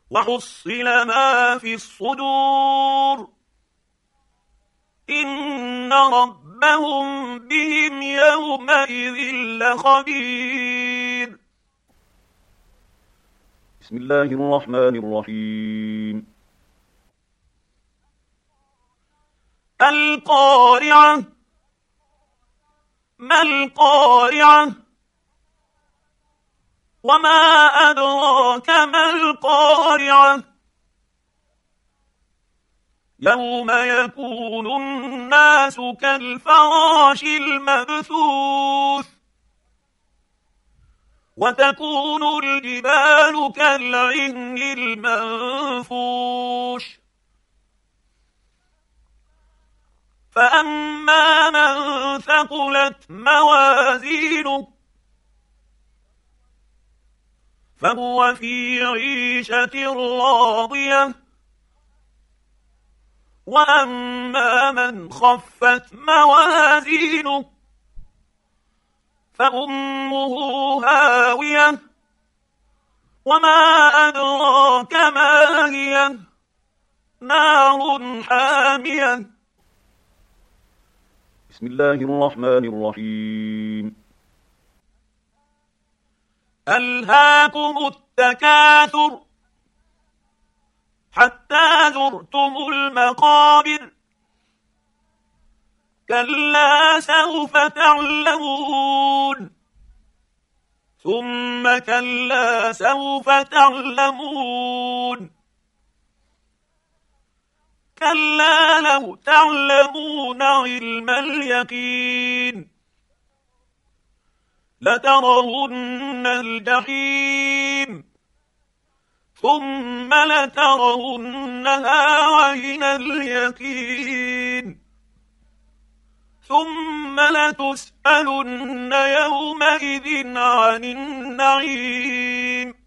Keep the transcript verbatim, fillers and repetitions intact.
وحصل ما في الصدور إن ربهم بهم يومئذ لخبير. بسم الله الرحمن الرحيم. القارعة. ما القارعة؟ وما أدراك ما القارعة؟ يوم يكون الناس كالفراش المبثوث وتكون الجبال كالعهن المنفوش فأما من ثقلت موازينه فهو في عيشة راضية وأما من خفت موازينه فأمه هاوية وما أدراك ما هي نار حامية. بسم الله الرحمن الرحيم. ألهاكم التكاثر حتى زرتم المقابر كلا سوف تعلمون ثم كلا سوف تعلمون كلا لو تعلمون علم اليقين لترون الجحيم ثم لترونها عين اليقين ثم لتسألن يومئذ عن النعيم.